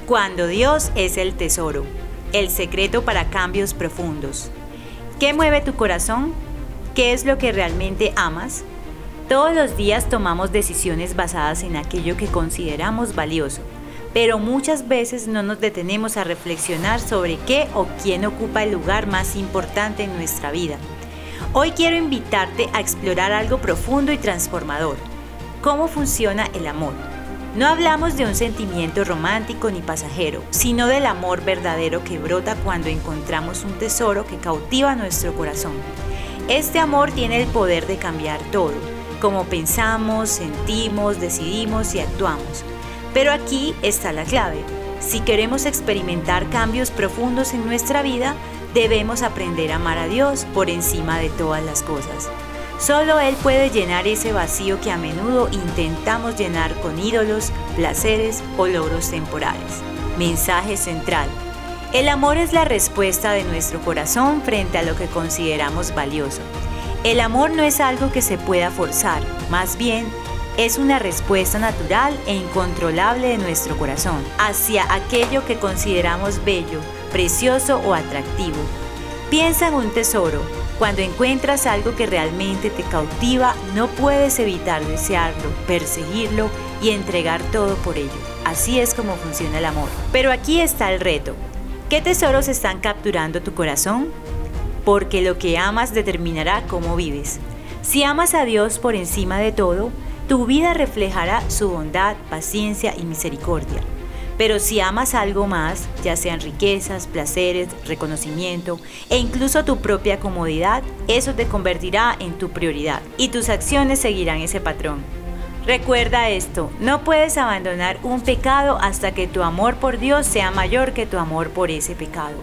Cuando Dios es el tesoro, el secreto para cambios profundos. ¿Qué mueve tu corazón? ¿Qué es lo que realmente amas? Todos los días tomamos decisiones basadas en aquello que consideramos valioso, pero muchas veces no nos detenemos a reflexionar sobre qué o quién ocupa el lugar más importante en nuestra vida. Hoy quiero invitarte a explorar algo profundo y transformador. ¿Cómo funciona el amor? No hablamos de un sentimiento romántico ni pasajero, sino del amor verdadero que brota cuando encontramos un tesoro que cautiva nuestro corazón. Este amor tiene el poder de cambiar todo, como pensamos, sentimos, decidimos y actuamos. Pero aquí está la clave. Si queremos experimentar cambios profundos en nuestra vida, debemos aprender a amar a Dios por encima de todas las cosas. Solo Él puede llenar ese vacío que a menudo intentamos llenar con ídolos, placeres o logros temporales. Mensaje central. El amor es la respuesta de nuestro corazón frente a lo que consideramos valioso. El amor no es algo que se pueda forzar, más bien es una respuesta natural e incontrolable de nuestro corazón hacia aquello que consideramos bello, precioso o atractivo. Piensa en un tesoro. Cuando encuentras algo que realmente te cautiva, no puedes evitar desearlo, perseguirlo y entregar todo por ello. Así es como funciona el amor. Pero aquí está el reto. ¿Qué tesoros están capturando tu corazón? Porque lo que amas determinará cómo vives. Si amas a Dios por encima de todo, tu vida reflejará su bondad, paciencia y misericordia. Pero si amas algo más, ya sean riquezas, placeres, reconocimiento e incluso tu propia comodidad, eso te convertirá en tu prioridad y tus acciones seguirán ese patrón. Recuerda esto, no puedes abandonar un pecado hasta que tu amor por Dios sea mayor que tu amor por ese pecado.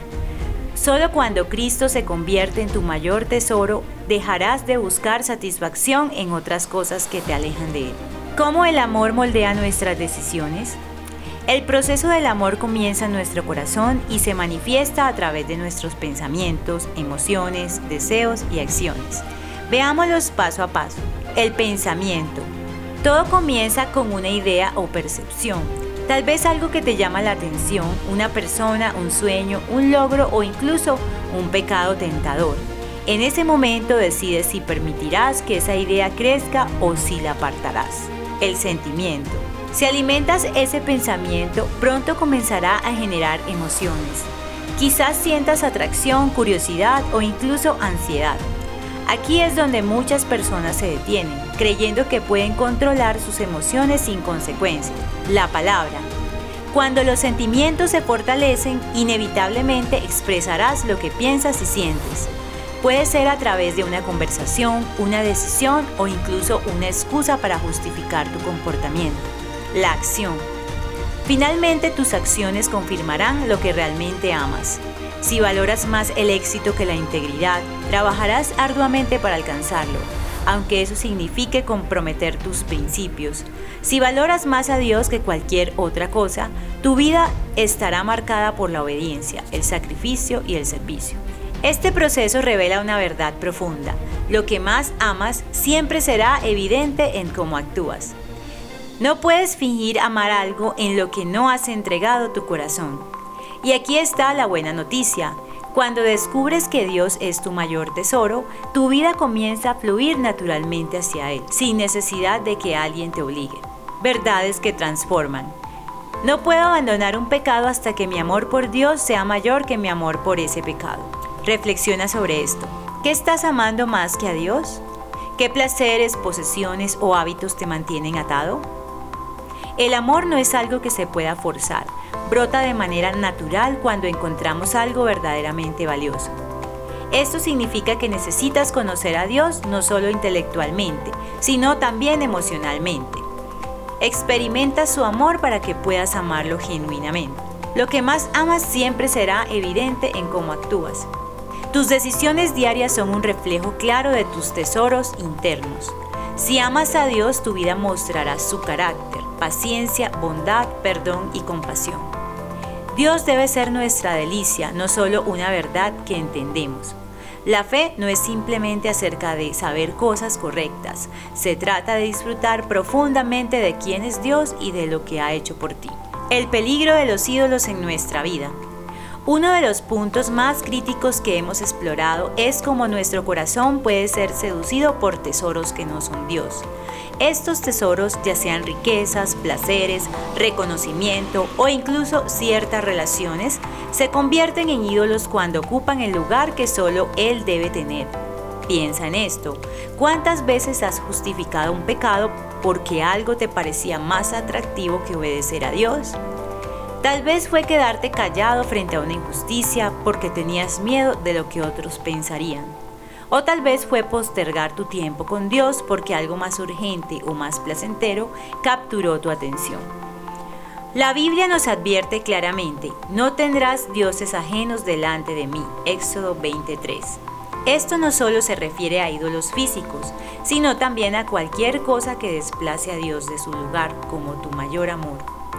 Solo cuando Cristo se convierte en tu mayor tesoro, dejarás de buscar satisfacción en otras cosas que te alejan de Él. ¿Cómo el amor moldea nuestras decisiones? El proceso del amor comienza en nuestro corazón y se manifiesta a través de nuestros pensamientos, emociones, deseos y acciones. Veámoslos paso a paso. El pensamiento. Todo comienza con una idea o percepción. Tal vez algo que te llama la atención, una persona, un sueño, un logro o incluso un pecado tentador. En ese momento decides si permitirás que esa idea crezca o si la apartarás. El sentimiento. Si alimentas ese pensamiento, pronto comenzará a generar emociones. Quizás sientas atracción, curiosidad o incluso ansiedad. Aquí es donde muchas personas se detienen, creyendo que pueden controlar sus emociones sin consecuencias. La palabra. Cuando los sentimientos se fortalecen, inevitablemente expresarás lo que piensas y sientes. Puede ser a través de una conversación, una decisión o incluso una excusa para justificar tu comportamiento. La acción. Finalmente, tus acciones confirmarán lo que realmente amas. Si valoras más el éxito que la integridad, trabajarás arduamente para alcanzarlo, aunque eso signifique comprometer tus principios. Si valoras más a Dios que cualquier otra cosa, tu vida estará marcada por la obediencia, el sacrificio y el servicio. Este proceso revela una verdad profunda. Lo que más amas siempre será evidente en cómo actúas. No puedes fingir amar algo en lo que no has entregado tu corazón. Y aquí está la buena noticia. Cuando descubres que Dios es tu mayor tesoro, tu vida comienza a fluir naturalmente hacia Él, sin necesidad de que alguien te obligue. Verdades que transforman. No puedo abandonar un pecado hasta que mi amor por Dios sea mayor que mi amor por ese pecado. Reflexiona sobre esto. ¿Qué estás amando más que a Dios? ¿Qué placeres, posesiones o hábitos te mantienen atado? El amor no es algo que se pueda forzar, brota de manera natural cuando encontramos algo verdaderamente valioso. Esto significa que necesitas conocer a Dios no solo intelectualmente, sino también emocionalmente. Experimenta su amor para que puedas amarlo genuinamente. Lo que más amas siempre será evidente en cómo actúas. Tus decisiones diarias son un reflejo claro de tus tesoros internos. Si amas a Dios, tu vida mostrará su carácter, paciencia, bondad, perdón y compasión. Dios debe ser nuestra delicia, no solo una verdad que entendemos. La fe no es simplemente acerca de saber cosas correctas, se trata de disfrutar profundamente de quién es Dios y de lo que ha hecho por ti. El peligro de los ídolos en nuestra vida. Uno de los puntos más críticos que hemos explorado es cómo nuestro corazón puede ser seducido por tesoros que no son Dios. Estos tesoros, ya sean riquezas, placeres, reconocimiento o incluso ciertas relaciones, se convierten en ídolos cuando ocupan el lugar que solo Él debe tener. Piensa en esto. ¿Cuántas veces has justificado un pecado porque algo te parecía más atractivo que obedecer a Dios? Tal vez fue quedarte callado frente a una injusticia porque tenías miedo de lo que otros pensarían. O tal vez fue postergar tu tiempo con Dios porque algo más urgente o más placentero capturó tu atención. La Biblia nos advierte claramente: no tendrás dioses ajenos delante de mí. Éxodo 23. Esto no solo se refiere a ídolos físicos, sino también a cualquier cosa que desplace a Dios de su lugar como tu mayor amor.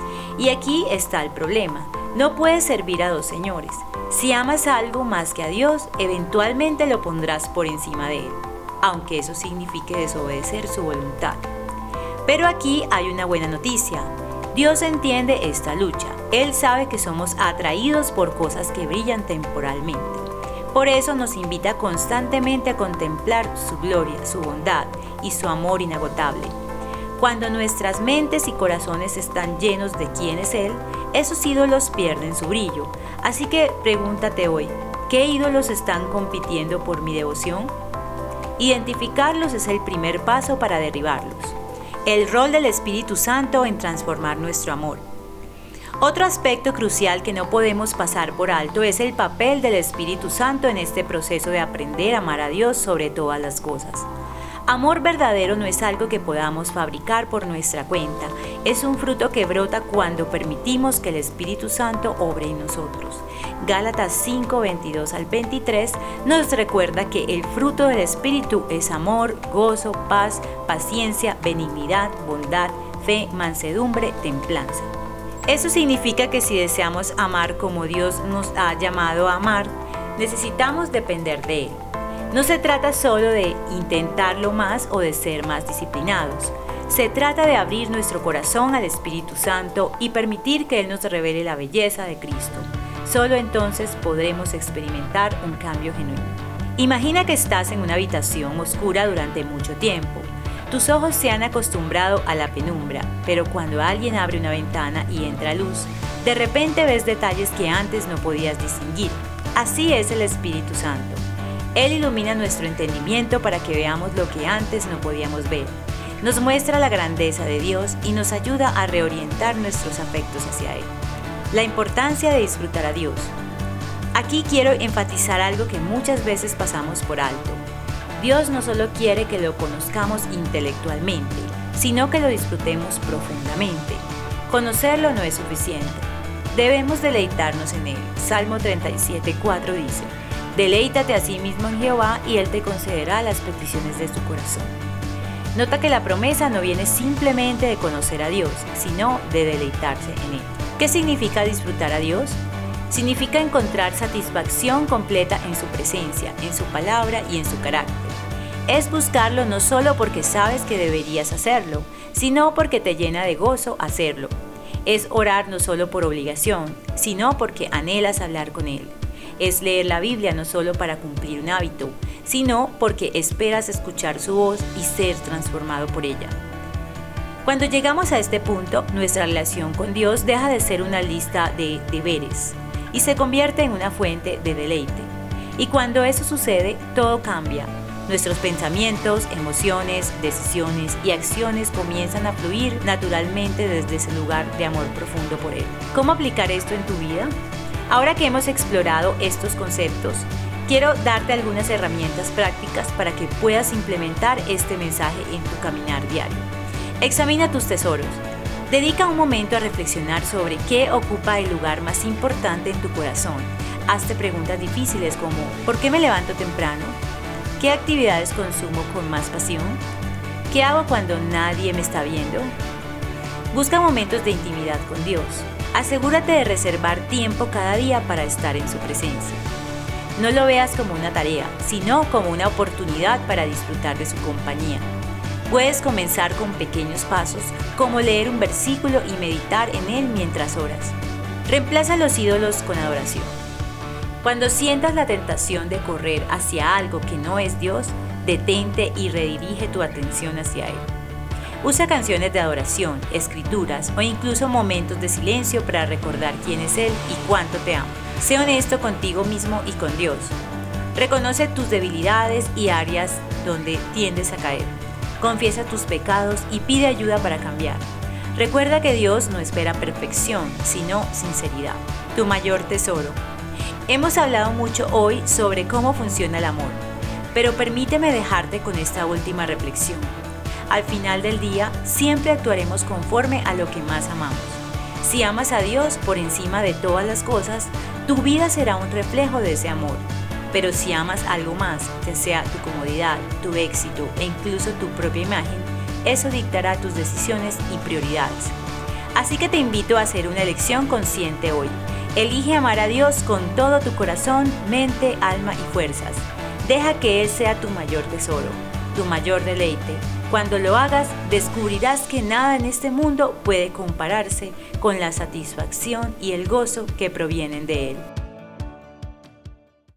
Y aquí está el problema: no puedes servir a dos señores. Si amas algo más que a Dios, eventualmente lo pondrás por encima de Él, aunque eso signifique desobedecer su voluntad. Pero aquí hay una buena noticia. Dios entiende esta lucha. Él sabe que somos atraídos por cosas que brillan temporalmente. Por eso nos invita constantemente a contemplar su gloria, su bondad y su amor inagotable. Cuando nuestras mentes y corazones están llenos de quién es Él, esos ídolos pierden su brillo. Así que pregúntate hoy: ¿qué ídolos están compitiendo por mi devoción? Identificarlos es el primer paso para derribarlos. El rol del Espíritu Santo en transformar nuestro amor. Otro aspecto crucial que no podemos pasar por alto es el papel del Espíritu Santo en este proceso de aprender a amar a Dios sobre todas las cosas. Amor verdadero no es algo que podamos fabricar por nuestra cuenta, es un fruto que brota cuando permitimos que el Espíritu Santo obre en nosotros. Gálatas 5, 22 al 23 nos recuerda que el fruto del Espíritu es amor, gozo, paz, paciencia, benignidad, bondad, fe, mansedumbre, templanza. Eso significa que si deseamos amar como Dios nos ha llamado a amar, necesitamos depender de Él. No se trata solo de intentarlo más o de ser más disciplinados. Se trata de abrir nuestro corazón al Espíritu Santo y permitir que Él nos revele la belleza de Cristo. Solo entonces podremos experimentar un cambio genuino. Imagina que estás en una habitación oscura durante mucho tiempo. Tus ojos se han acostumbrado a la penumbra, pero cuando alguien abre una ventana y entra luz, de repente ves detalles que antes no podías distinguir. Así es el Espíritu Santo. Él ilumina nuestro entendimiento para que veamos lo que antes no podíamos ver. Nos muestra la grandeza de Dios y nos ayuda a reorientar nuestros afectos hacia Él. La importancia de disfrutar a Dios. Aquí quiero enfatizar algo que muchas veces pasamos por alto. Dios no solo quiere que lo conozcamos intelectualmente, sino que lo disfrutemos profundamente. Conocerlo no es suficiente. Debemos deleitarnos en Él. Salmo 37:4 dice: deleítate a sí mismo en Jehová y Él te concederá las peticiones de tu corazón. Nota que la promesa no viene simplemente de conocer a Dios, sino de deleitarse en Él. ¿Qué significa disfrutar a Dios? Significa encontrar satisfacción completa en su presencia, en su palabra y en su carácter. Es buscarlo no solo porque sabes que deberías hacerlo, sino porque te llena de gozo hacerlo. Es orar no solo por obligación, sino porque anhelas hablar con Él. Es leer la Biblia no solo para cumplir un hábito, sino porque esperas escuchar su voz y ser transformado por ella. Cuando llegamos a este punto, nuestra relación con Dios deja de ser una lista de deberes y se convierte en una fuente de deleite. Y cuando eso sucede, todo cambia. Nuestros pensamientos, emociones, decisiones y acciones comienzan a fluir naturalmente desde ese lugar de amor profundo por Él. ¿Cómo aplicar esto en tu vida? Ahora que hemos explorado estos conceptos, quiero darte algunas herramientas prácticas para que puedas implementar este mensaje en tu caminar diario. Examina tus tesoros. Dedica un momento a reflexionar sobre qué ocupa el lugar más importante en tu corazón. Hazte preguntas difíciles como: ¿por qué me levanto temprano? ¿Qué actividades consumo con más pasión? ¿Qué hago cuando nadie me está viendo? Busca momentos de intimidad con Dios. Asegúrate de reservar tiempo cada día para estar en su presencia. No lo veas como una tarea, sino como una oportunidad para disfrutar de su compañía. Puedes comenzar con pequeños pasos, como leer un versículo y meditar en él mientras oras. Reemplaza los ídolos con adoración. Cuando sientas la tentación de correr hacia algo que no es Dios, detente y redirige tu atención hacia Él. Usa canciones de adoración, escrituras o incluso momentos de silencio para recordar quién es Él y cuánto te ama. Sé honesto contigo mismo y con Dios. Reconoce tus debilidades y áreas donde tiendes a caer. Confiesa tus pecados y pide ayuda para cambiar. Recuerda que Dios no espera perfección, sino sinceridad. Tu mayor tesoro. Hemos hablado mucho hoy sobre cómo funciona el amor, pero permíteme dejarte con esta última reflexión. Al final del día, siempre actuaremos conforme a lo que más amamos. Si amas a Dios por encima de todas las cosas, tu vida será un reflejo de ese amor. Pero si amas algo más, ya sea tu comodidad, tu éxito e incluso tu propia imagen, eso dictará tus decisiones y prioridades. Así que te invito a hacer una elección consciente hoy. Elige amar a Dios con todo tu corazón, mente, alma y fuerzas. Deja que Él sea tu mayor tesoro, tu mayor deleite. Cuando lo hagas, descubrirás que nada en este mundo puede compararse con la satisfacción y el gozo que provienen de Él.